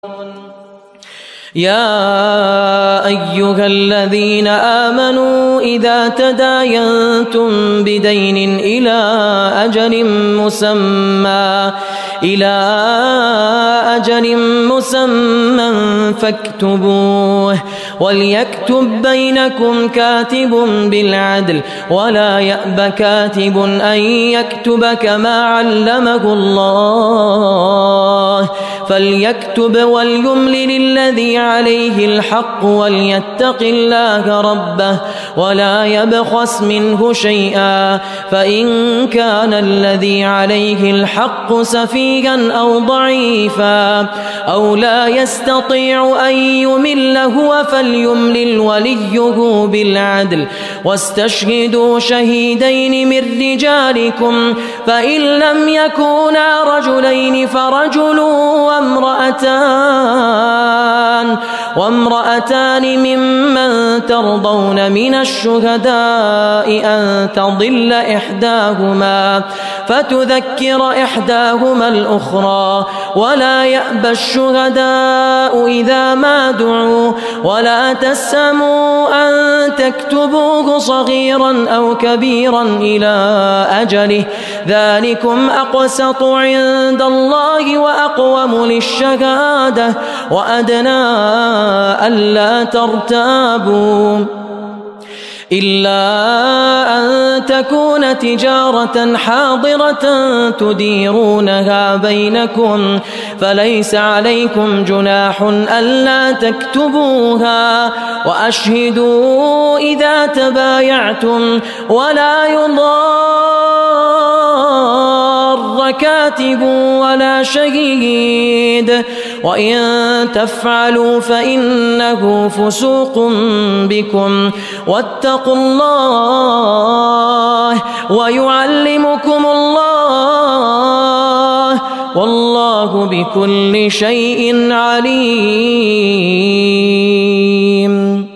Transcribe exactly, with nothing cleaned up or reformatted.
يا أيها الذين آمنوا إذا تداينتم بدين إلى أجل مسمى إلى أجل مسمى فاكتبوه وليكتب بينكم كاتب بالعدل ولا يأب كاتب أن يكتب كما علمه الله فليكتب وليملل الذي عليه الحق وليتق الله ربه ولا يبخس منه شيئا فإن كان الذي عليه الحق سفيها أو ضعيفا أو لا يستطيع أن يمل هو فليملل وليه بالعدل واستشهدوا شهيدين من رجالكم فإن لم يكونا رجلين فرجل وامرأتان وامرأتان ممن ترضون من الشهداء أن تضل إحداهما فتذكر إحداهما الأخرى ولا يأبى الشهداء إذا ما دعوا ولا تسأموا أن تكتبوه صغيرا أو كبيرا إلى أجله ذلكم أقسط عند الله وأقوم للشهادة وأدنى ألا ترتابوا إلا أن تكون تجارة حاضرة تديرونها بينكم فليس عليكم جناح ألا تكتبوها وأشهدوا إذا تبايعتم ولا يضار كاتب ولا شهيد وإن تفعلوا فإنه فسوق بكم واتقوا الله ويعلمكم الله والله بكل شيء عليم.